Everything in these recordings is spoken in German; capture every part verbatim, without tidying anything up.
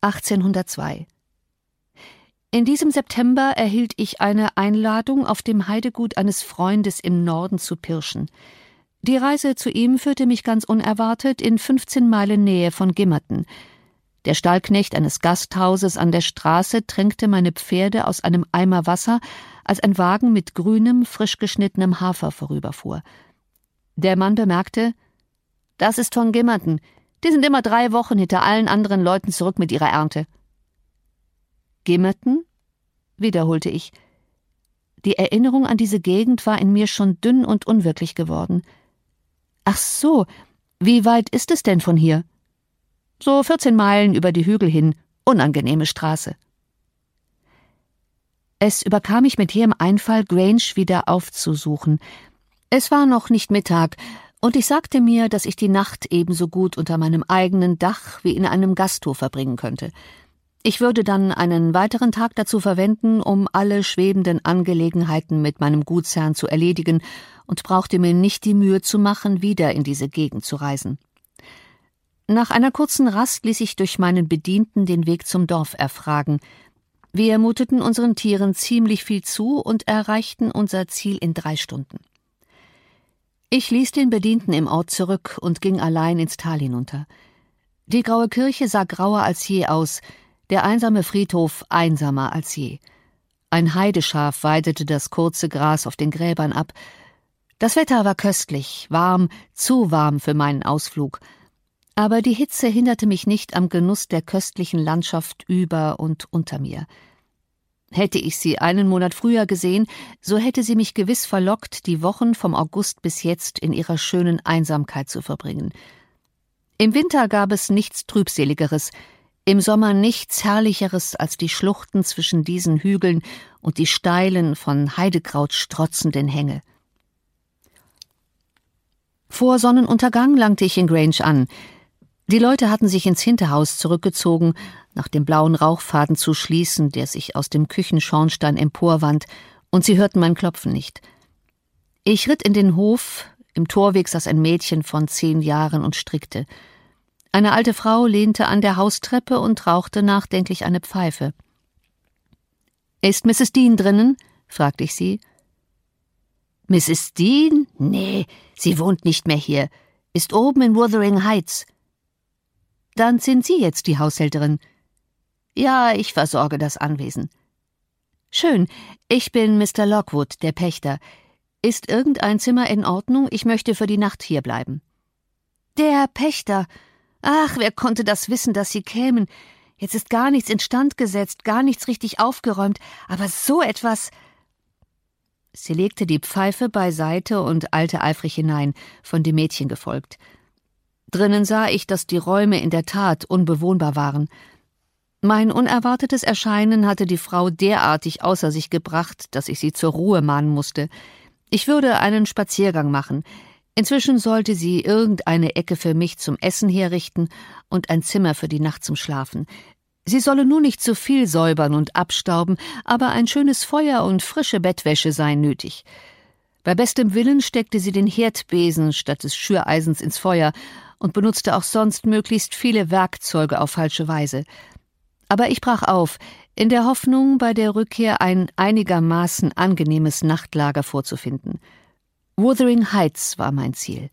achtzehnhundertzwei. In diesem September erhielt ich eine Einladung, auf dem Heidegut eines Freundes im Norden zu pirschen. Die Reise zu ihm führte mich ganz unerwartet in fünfzehn Meilen Nähe von Gimmerten. Der Stallknecht eines Gasthauses an der Straße tränkte meine Pferde aus einem Eimer Wasser, als ein Wagen mit grünem, frisch geschnittenem Hafer vorüberfuhr. Der Mann bemerkte: »Das ist von Gimmerten. Die sind immer drei Wochen hinter allen anderen Leuten zurück mit ihrer Ernte.« »Gimmerten?« wiederholte ich. Die Erinnerung an diese Gegend war in mir schon dünn und unwirklich geworden. »Ach so, wie weit ist es denn von hier?« »So vierzehn Meilen über die Hügel hin, unangenehme Straße.« Es überkam mich mit jähem Einfall, Grange wieder aufzusuchen. Es war noch nicht Mittag, und ich sagte mir, dass ich die Nacht ebenso gut unter meinem eigenen Dach wie in einem Gasthof verbringen könnte. Ich würde dann einen weiteren Tag dazu verwenden, um alle schwebenden Angelegenheiten mit meinem Gutsherrn zu erledigen, und brauchte mir nicht die Mühe zu machen, wieder in diese Gegend zu reisen. Nach einer kurzen Rast ließ ich durch meinen Bedienten den Weg zum Dorf erfragen. Wir muteten unseren Tieren ziemlich viel zu und erreichten unser Ziel in drei Stunden. Ich ließ den Bedienten im Ort zurück und ging allein ins Tal hinunter. Die graue Kirche sah grauer als je aus, der einsame Friedhof einsamer als je. Ein Heideschaf weidete das kurze Gras auf den Gräbern ab. Das Wetter war köstlich, warm, zu warm für meinen Ausflug. Aber die Hitze hinderte mich nicht am Genuss der köstlichen Landschaft über und unter mir. Hätte ich sie einen Monat früher gesehen, so hätte sie mich gewiss verlockt, die Wochen vom August bis jetzt in ihrer schönen Einsamkeit zu verbringen. Im Winter gab es nichts Trübseligeres, im Sommer nichts Herrlicheres als die Schluchten zwischen diesen Hügeln und die steilen, von Heidekraut strotzenden Hänge. Vor Sonnenuntergang langte ich in Grange an. Die Leute hatten sich ins Hinterhaus zurückgezogen, nach dem blauen Rauchfaden zu schließen, der sich aus dem Küchenschornstein emporwand, und sie hörten mein Klopfen nicht. Ich ritt in den Hof, im Torweg saß ein Mädchen von zehn Jahren und strickte. Eine alte Frau lehnte an der Haustreppe und rauchte nachdenklich eine Pfeife. »Ist Misses Dean drinnen?« fragte ich sie. »Misses Dean? Nee, sie wohnt nicht mehr hier. Ist oben in Wuthering Heights.« »Dann sind Sie jetzt die Haushälterin?« »Ja, ich versorge das Anwesen.« »Schön, ich bin Mister Lockwood, der Pächter. Ist irgendein Zimmer in Ordnung? Ich möchte für die Nacht hier bleiben.« »Der Pächter! Ach, wer konnte das wissen, dass Sie kämen? Jetzt ist gar nichts instand gesetzt, gar nichts richtig aufgeräumt, aber so etwas...« Sie legte die Pfeife beiseite und eilte eifrig hinein, von dem Mädchen gefolgt. Drinnen sah ich, dass die Räume in der Tat unbewohnbar waren. Mein unerwartetes Erscheinen hatte die Frau derartig außer sich gebracht, dass ich sie zur Ruhe mahnen musste. Ich würde einen Spaziergang machen. Inzwischen sollte sie irgendeine Ecke für mich zum Essen herrichten und ein Zimmer für die Nacht zum Schlafen. Sie solle nur nicht zu viel säubern und abstauben, aber ein schönes Feuer und frische Bettwäsche seien nötig. Bei bestem Willen steckte sie den Herdbesen statt des Schüreisens ins Feuer und benutzte auch sonst möglichst viele Werkzeuge auf falsche Weise. Aber ich brach auf, in der Hoffnung, bei der Rückkehr ein einigermaßen angenehmes Nachtlager vorzufinden. Wuthering Heights war mein Ziel.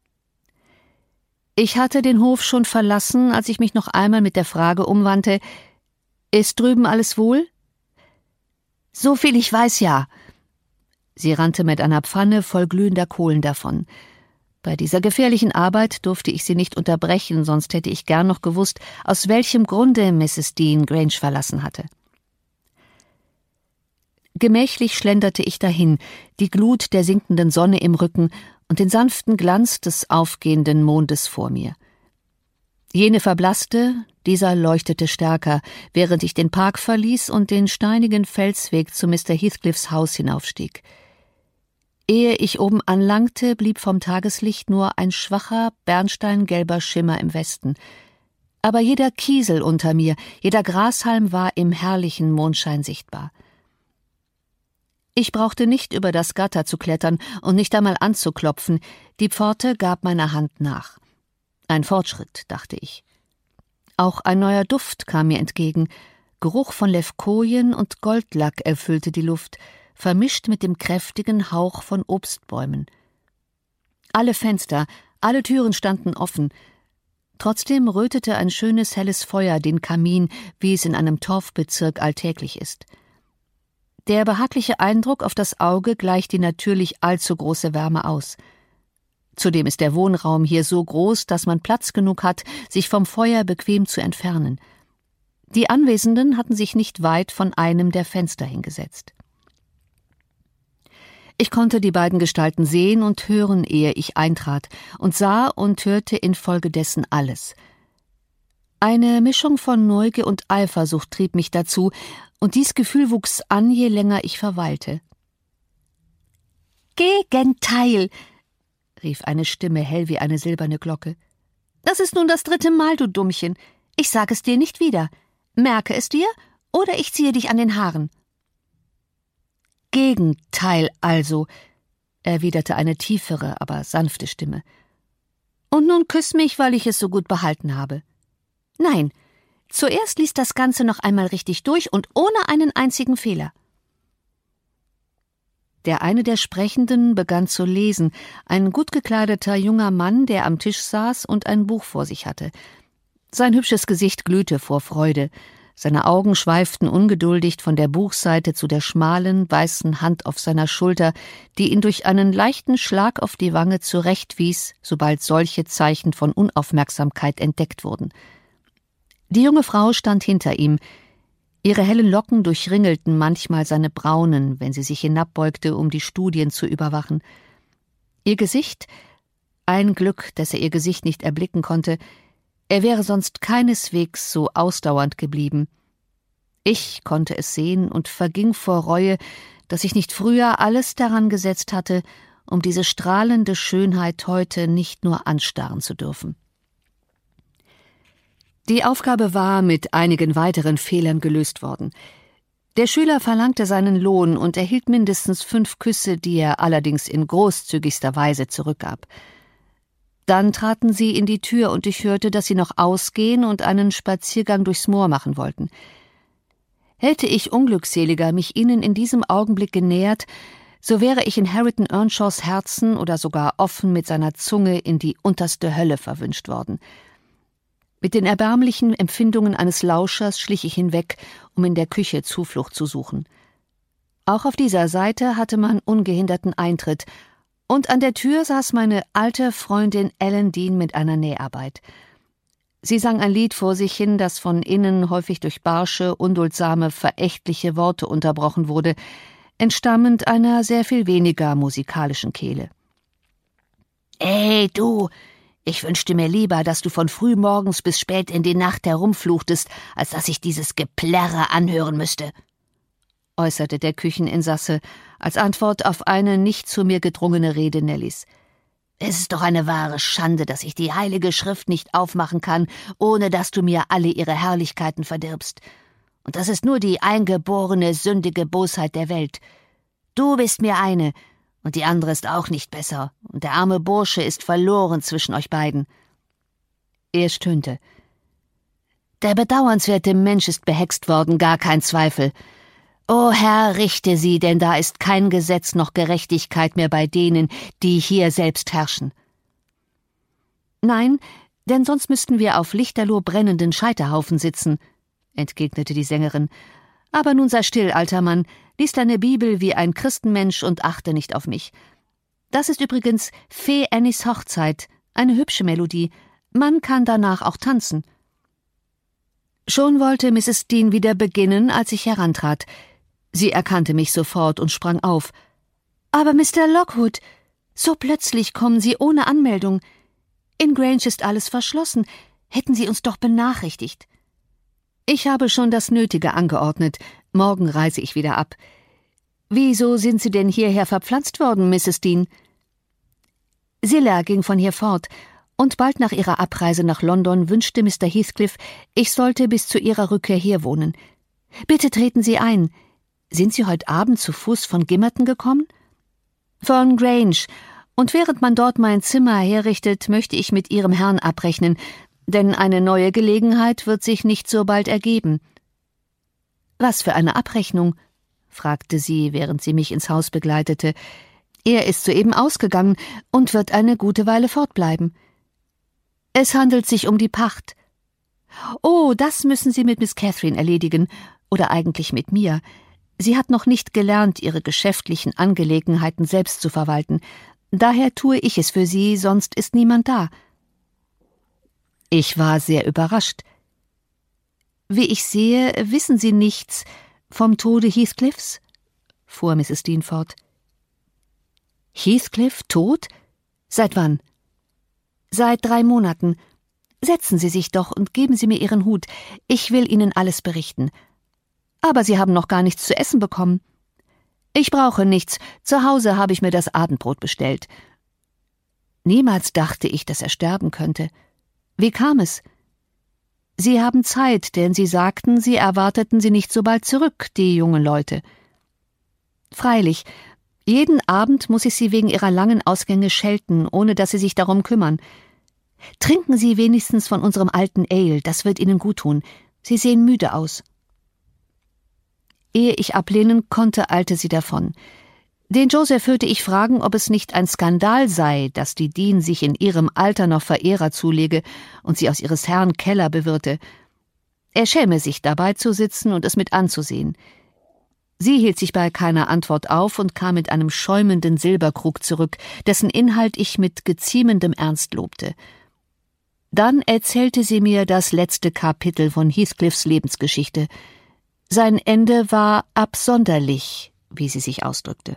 Ich hatte den Hof schon verlassen, als ich mich noch einmal mit der Frage umwandte: »Ist drüben alles wohl?« »So viel ich weiß, ja.« Sie rannte mit einer Pfanne voll glühender Kohlen davon. Bei dieser gefährlichen Arbeit durfte ich sie nicht unterbrechen, sonst hätte ich gern noch gewusst, aus welchem Grunde Misses Dean Grange verlassen hatte. Gemächlich schlenderte ich dahin, die Glut der sinkenden Sonne im Rücken und den sanften Glanz des aufgehenden Mondes vor mir. Jene verblasste, dieser leuchtete stärker, während ich den Park verließ und den steinigen Felsweg zu Mister Heathcliffs Haus hinaufstieg. Ehe ich oben anlangte, blieb vom Tageslicht nur ein schwacher, bernsteingelber Schimmer im Westen. Aber jeder Kiesel unter mir, jeder Grashalm war im herrlichen Mondschein sichtbar. Ich brauchte nicht über das Gatter zu klettern und nicht einmal anzuklopfen, die Pforte gab meiner Hand nach. Ein Fortschritt, dachte ich. Auch ein neuer Duft kam mir entgegen. Geruch von Levkojen und Goldlack erfüllte die Luft, vermischt mit dem kräftigen Hauch von Obstbäumen. Alle Fenster, alle Türen standen offen. Trotzdem rötete ein schönes helles Feuer den Kamin, wie es in einem Torfbezirk alltäglich ist. Der behagliche Eindruck auf das Auge gleicht die natürlich allzu große Wärme aus. Zudem ist der Wohnraum hier so groß, dass man Platz genug hat, sich vom Feuer bequem zu entfernen. Die Anwesenden hatten sich nicht weit von einem der Fenster hingesetzt. Ich konnte die beiden Gestalten sehen und hören, ehe ich eintrat, und sah und hörte infolgedessen alles. Eine Mischung von Neugier und Eifersucht trieb mich dazu, und dies Gefühl wuchs an, je länger ich verweilte. »Gegenteil«, rief eine Stimme hell wie eine silberne Glocke. »Das ist nun das dritte Mal, du Dummchen. Ich sage es dir nicht wieder. Merke es dir, oder ich ziehe dich an den Haaren.« »Gegenteil also«, erwiderte eine tiefere, aber sanfte Stimme. »Und nun küss mich, weil ich es so gut behalten habe.« »Nein, zuerst lies das Ganze noch einmal richtig durch und ohne einen einzigen Fehler.« Der eine der Sprechenden begann zu lesen, ein gut gekleideter junger Mann, der am Tisch saß und ein Buch vor sich hatte. Sein hübsches Gesicht glühte vor Freude. Seine Augen schweiften ungeduldig von der Buchseite zu der schmalen, weißen Hand auf seiner Schulter, die ihn durch einen leichten Schlag auf die Wange zurechtwies, sobald solche Zeichen von Unaufmerksamkeit entdeckt wurden. Die junge Frau stand hinter ihm. Ihre hellen Locken durchringelten manchmal seine braunen, wenn sie sich hinabbeugte, um die Studien zu überwachen. Ihr Gesicht, ein Glück, dass er ihr Gesicht nicht erblicken konnte, er wäre sonst keineswegs so ausdauernd geblieben. Ich konnte es sehen und verging vor Reue, dass ich nicht früher alles daran gesetzt hatte, um diese strahlende Schönheit heute nicht nur anstarren zu dürfen. Die Aufgabe war mit einigen weiteren Fehlern gelöst worden. Der Schüler verlangte seinen Lohn und erhielt mindestens fünf Küsse, die er allerdings in großzügigster Weise zurückgab. Dann traten sie in die Tür und ich hörte, dass sie noch ausgehen und einen Spaziergang durchs Moor machen wollten. Hätte ich Unglückseliger mich ihnen in diesem Augenblick genähert, so wäre ich in Hareton Earnshaws Herzen oder sogar offen mit seiner Zunge in die unterste Hölle verwünscht worden. Mit den erbärmlichen Empfindungen eines Lauschers schlich ich hinweg, um in der Küche Zuflucht zu suchen. Auch auf dieser Seite hatte man ungehinderten Eintritt, und an der Tür saß meine alte Freundin Ellen Dean mit einer Näharbeit. Sie sang ein Lied vor sich hin, das von innen häufig durch barsche, unduldsame, verächtliche Worte unterbrochen wurde, entstammend einer sehr viel weniger musikalischen Kehle. »Ey, du! Ich wünschte mir lieber, dass du von frühmorgens bis spät in die Nacht herumfluchtest, als dass ich dieses Geplärre anhören müsste«, äußerte der Kücheninsasse als Antwort auf eine nicht zu mir gedrungene Rede Nellys. »Es ist doch eine wahre Schande, dass ich die heilige Schrift nicht aufmachen kann, ohne dass du mir alle ihre Herrlichkeiten verdirbst. Und das ist nur die eingeborene, sündige Bosheit der Welt. Du bist mir eine, und die andere ist auch nicht besser, und der arme Bursche ist verloren zwischen euch beiden.« Er stöhnte. »Der bedauernswerte Mensch ist behext worden, gar kein Zweifel. O Herr, richte sie, denn da ist kein Gesetz noch Gerechtigkeit mehr bei denen, die hier selbst herrschen.« »Nein, denn sonst müssten wir auf lichterloh brennenden Scheiterhaufen sitzen«, entgegnete die Sängerin. »Aber nun sei still, alter Mann, lies deine Bibel wie ein Christenmensch und achte nicht auf mich. Das ist übrigens Fee Annies Hochzeit, eine hübsche Melodie. Man kann danach auch tanzen.« Schon wollte Misses Dean wieder beginnen, als ich herantrat. Sie erkannte mich sofort und sprang auf. »Aber Mister Lockwood, so plötzlich kommen Sie ohne Anmeldung. In Grange ist alles verschlossen. Hätten Sie uns doch benachrichtigt.« »Ich habe schon das Nötige angeordnet. Morgen reise ich wieder ab. Wieso sind Sie denn hierher verpflanzt worden, Misses Dean?« Zillah ging von hier fort, und bald nach ihrer Abreise nach London wünschte Mister Heathcliff, ich sollte bis zu ihrer Rückkehr hier wohnen. »Bitte treten Sie ein. Sind Sie heute Abend zu Fuß von Gimmerton gekommen?« »Von Grange. Und während man dort mein Zimmer herrichtet, möchte ich mit Ihrem Herrn abrechnen. Denn eine neue Gelegenheit wird sich nicht so bald ergeben. »Was für eine Abrechnung?« fragte sie, während sie mich ins Haus begleitete. »Er ist soeben ausgegangen und wird eine gute Weile fortbleiben.« »Es handelt sich um die Pacht.« »Oh, das müssen Sie mit Miss Catherine erledigen, oder eigentlich mit mir. Sie hat noch nicht gelernt, ihre geschäftlichen Angelegenheiten selbst zu verwalten. Daher tue ich es für sie, sonst ist niemand da.« Ich war sehr überrascht. »Wie ich sehe, wissen Sie nichts vom Tode Heathcliffs?« fuhr Misses Dean fort. »Heathcliff tot? Seit wann?« »Seit drei Monaten. Setzen Sie sich doch und geben Sie mir Ihren Hut. Ich will Ihnen alles berichten. Aber Sie haben noch gar nichts zu essen bekommen.« »Ich brauche nichts. Zu Hause habe ich mir das Abendbrot bestellt.« Niemals dachte ich, dass er sterben könnte. Wie kam es? »Sie haben Zeit, denn Sie sagten, Sie erwarteten sie nicht so bald zurück, die jungen Leute.« »Freilich. Jeden Abend muss ich Sie wegen Ihrer langen Ausgänge schelten, ohne dass Sie sich darum kümmern. Trinken Sie wenigstens von unserem alten Ale, das wird Ihnen guttun. Sie sehen müde aus.« Ehe ich ablehnen konnte, eilte sie davon. Den Joseph hörte ich fragen, ob es nicht ein Skandal sei, dass die Dean sich in ihrem Alter noch Verehrer zulege und sie aus ihres Herrn Keller bewirte. Er schäme sich, dabei zu sitzen und es mit anzusehen. Sie hielt sich bei keiner Antwort auf und kam mit einem schäumenden Silberkrug zurück, dessen Inhalt ich mit geziemendem Ernst lobte. Dann erzählte sie mir das letzte Kapitel von Heathcliffs Lebensgeschichte. Sein Ende war absonderlich, wie sie sich ausdrückte.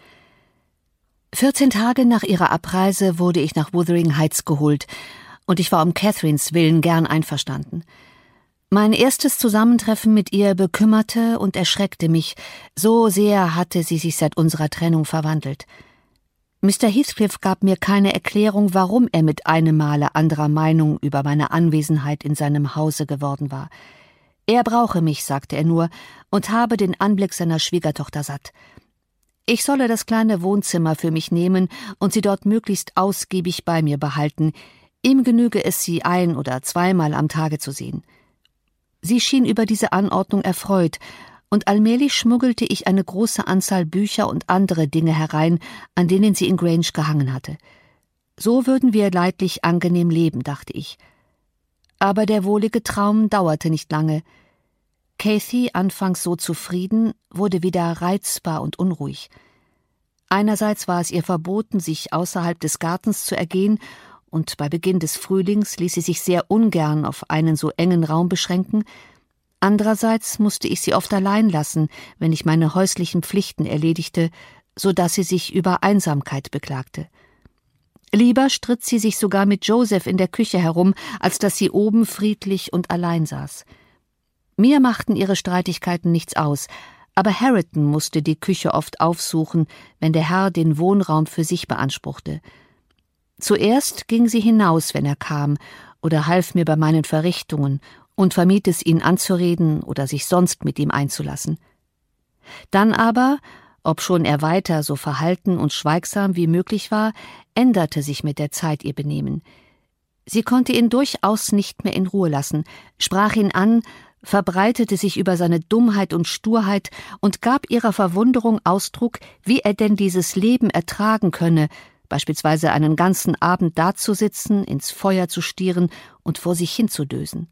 Vierzehn Tage nach ihrer Abreise wurde ich nach Wuthering Heights geholt, und ich war um Catherines Willen gern einverstanden. Mein erstes Zusammentreffen mit ihr bekümmerte und erschreckte mich, so sehr hatte sie sich seit unserer Trennung verwandelt. Mister Heathcliff gab mir keine Erklärung, warum er mit einem Male anderer Meinung über meine Anwesenheit in seinem Hause geworden war. Er brauche mich, sagte er nur, und habe den Anblick seiner Schwiegertochter satt. Ich solle das kleine Wohnzimmer für mich nehmen und sie dort möglichst ausgiebig bei mir behalten. Ihm genüge es, sie ein- oder zweimal am Tage zu sehen. Sie schien über diese Anordnung erfreut, und allmählich schmuggelte ich eine große Anzahl Bücher und andere Dinge herein, an denen sie in Grange gehangen hatte. So würden wir leidlich angenehm leben, dachte ich. Aber der wohlige Traum dauerte nicht lange. Cathy, anfangs so zufrieden, wurde wieder reizbar und unruhig. Einerseits war es ihr verboten, sich außerhalb des Gartens zu ergehen, und bei Beginn des Frühlings ließ sie sich sehr ungern auf einen so engen Raum beschränken. Andererseits musste ich sie oft allein lassen, wenn ich meine häuslichen Pflichten erledigte, so dass sie sich über Einsamkeit beklagte. Lieber stritt sie sich sogar mit Joseph in der Küche herum, als dass sie oben friedlich und allein saß. Mir machten ihre Streitigkeiten nichts aus, aber Hareton musste die Küche oft aufsuchen, wenn der Herr den Wohnraum für sich beanspruchte. Zuerst ging sie hinaus, wenn er kam, oder half mir bei meinen Verrichtungen und vermied es, ihn anzureden oder sich sonst mit ihm einzulassen. Dann aber, obschon er weiter so verhalten und schweigsam wie möglich war, änderte sich mit der Zeit ihr Benehmen. Sie konnte ihn durchaus nicht mehr in Ruhe lassen, sprach ihn an, verbreitete sich über seine Dummheit und Sturheit und gab ihrer Verwunderung Ausdruck, wie er denn dieses Leben ertragen könne, beispielsweise einen ganzen Abend dazusitzen, ins Feuer zu stieren und vor sich hinzudösen.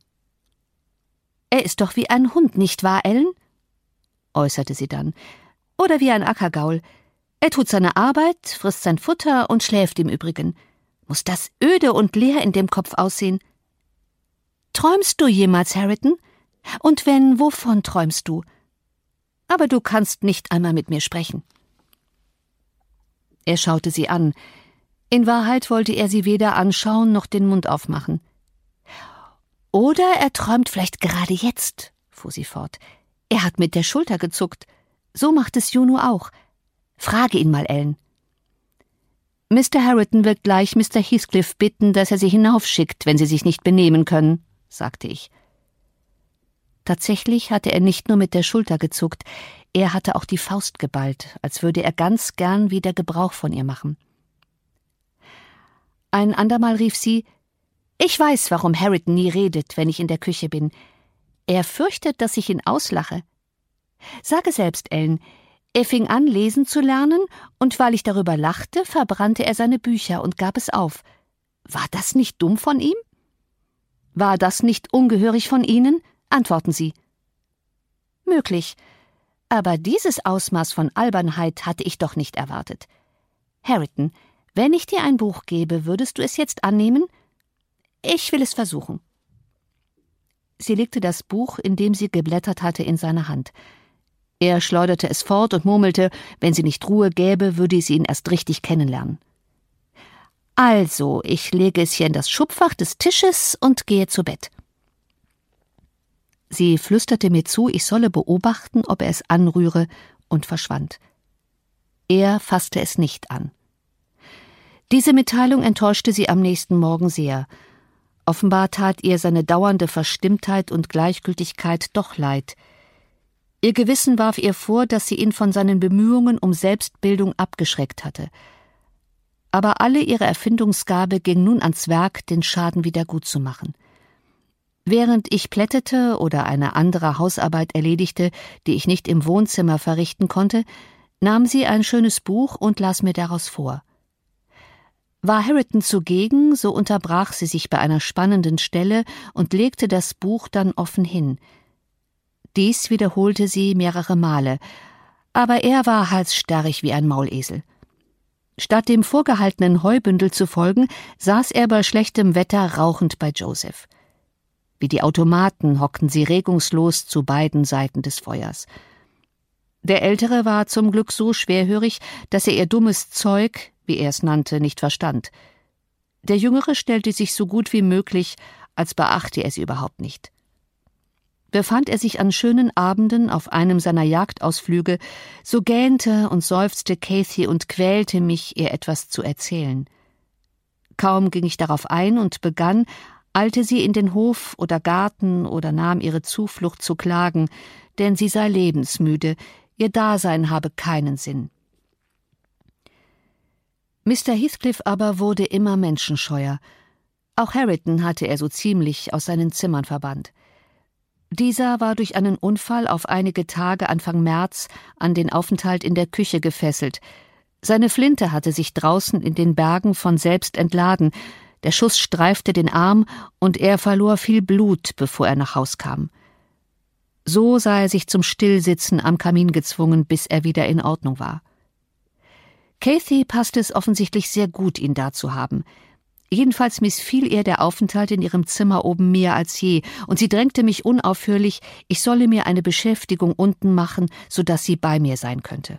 »Er ist doch wie ein Hund, nicht wahr, Ellen?« äußerte sie dann. »Oder wie ein Ackergaul. Er tut seine Arbeit, frisst sein Futter und schläft im Übrigen. Muss das öde und leer in dem Kopf aussehen? Träumst du jemals, Hareton? Und wenn, wovon träumst du? Aber du kannst nicht einmal mit mir sprechen.« Er schaute sie an. In Wahrheit wollte er sie weder anschauen noch den Mund aufmachen. »Oder er träumt vielleicht gerade jetzt«, fuhr sie fort. »Er hat mit der Schulter gezuckt. So macht es Juno auch. Frage ihn mal, Ellen.« »Mister Hareton wird gleich Mister Heathcliff bitten, dass er sie hinaufschickt, wenn sie sich nicht benehmen können«, sagte ich. Tatsächlich hatte er nicht nur mit der Schulter gezuckt, er hatte auch die Faust geballt, als würde er ganz gern wieder Gebrauch von ihr machen. Ein andermal rief sie: Ich weiß, warum Harriton nie redet, wenn ich in der Küche bin. Er fürchtet, dass ich ihn auslache. Sage selbst, Ellen, er fing an, lesen zu lernen, und weil ich darüber lachte, verbrannte er seine Bücher und gab es auf. War das nicht dumm von ihm? War das nicht ungehörig von Ihnen? Antworten Sie. Möglich. Aber dieses Ausmaß von Albernheit hatte ich doch nicht erwartet. Harriton, wenn ich dir ein Buch gebe, würdest du es jetzt annehmen? Ich will es versuchen. Sie legte das Buch, in dem sie geblättert hatte, in seine Hand. Er schleuderte es fort und murmelte, wenn sie nicht Ruhe gäbe, würde sie ihn erst richtig kennenlernen. Also, ich lege es hier in das Schubfach des Tisches und gehe zu Bett. Sie flüsterte mir zu, ich solle beobachten, ob er es anrühre, und verschwand. Er fasste es nicht an. Diese Mitteilung enttäuschte sie am nächsten Morgen sehr. Offenbar tat ihr seine dauernde Verstimmtheit und Gleichgültigkeit doch leid. Ihr Gewissen warf ihr vor, dass sie ihn von seinen Bemühungen um Selbstbildung abgeschreckt hatte. Aber alle ihre Erfindungsgabe ging nun ans Werk, den Schaden wiedergutzumachen. Während ich plättete oder eine andere Hausarbeit erledigte, die ich nicht im Wohnzimmer verrichten konnte, nahm sie ein schönes Buch und las mir daraus vor. War Harriton zugegen, so unterbrach sie sich bei einer spannenden Stelle und legte das Buch dann offen hin. Dies wiederholte sie mehrere Male, aber er war halsstarrig wie ein Maulesel. Statt dem vorgehaltenen Heubündel zu folgen, saß er bei schlechtem Wetter rauchend bei Joseph. Wie die Automaten hockten sie regungslos zu beiden Seiten des Feuers. Der Ältere war zum Glück so schwerhörig, dass er ihr dummes Zeug, wie er es nannte, nicht verstand. Der Jüngere stellte sich so gut wie möglich, als beachte er sie überhaupt nicht. Befand er sich an schönen Abenden auf einem seiner Jagdausflüge, so gähnte und seufzte Cathy und quälte mich, ihr etwas zu erzählen. Kaum ging ich darauf ein und begann, eilte sie in den Hof oder Garten oder nahm ihre Zuflucht zu klagen, denn sie sei lebensmüde, ihr Dasein habe keinen Sinn. Mister Heathcliff aber wurde immer menschenscheuer. Auch Harriton hatte er so ziemlich aus seinen Zimmern verbannt. Dieser war durch einen Unfall auf einige Tage Anfang März an den Aufenthalt in der Küche gefesselt. Seine Flinte hatte sich draußen in den Bergen von selbst entladen, der Schuss streifte den Arm und er verlor viel Blut, bevor er nach Haus kam. So sah er sich zum Stillsitzen am Kamin gezwungen, bis er wieder in Ordnung war. Cathy passte es offensichtlich sehr gut, ihn da zu haben. Jedenfalls missfiel ihr der Aufenthalt in ihrem Zimmer oben mehr als je, und sie drängte mich unaufhörlich, ich solle mir eine Beschäftigung unten machen, so dass sie bei mir sein könnte.